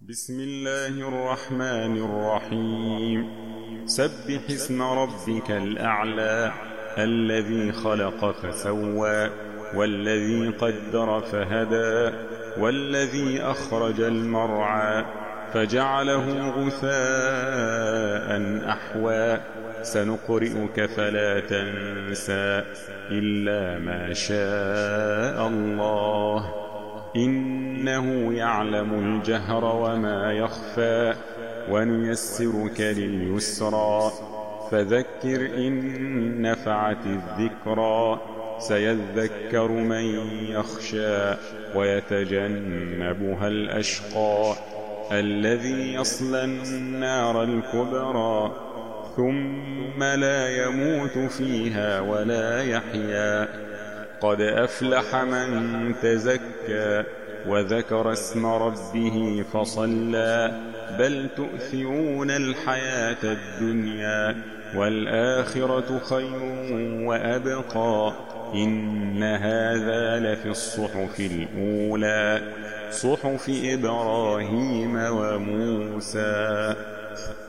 بسم الله الرحمن الرحيم. سبح اسم ربك الأعلى الذي خلق فسوى والذي قدر فهدى والذي أخرج المرعى فجعله غثاء أحوى سنقرئك فلا تنسى إلا ما شاء الله إنه يعلم الجهر وما يخفى ونيسرك لليسرى فذكر إن نفعت الذكرى سيذكر من يخشى ويتجنبها الأشقى الذي يصلى النار الكبرى ثم لا يموت فيها ولا يحيا قد أفلح من تزكى وذكر اسم ربه فصلى بل تؤثرون الحياة الدنيا والآخرة خير وأبقى إن هذا لفي الصحف الأولى صحف إبراهيم وموسى.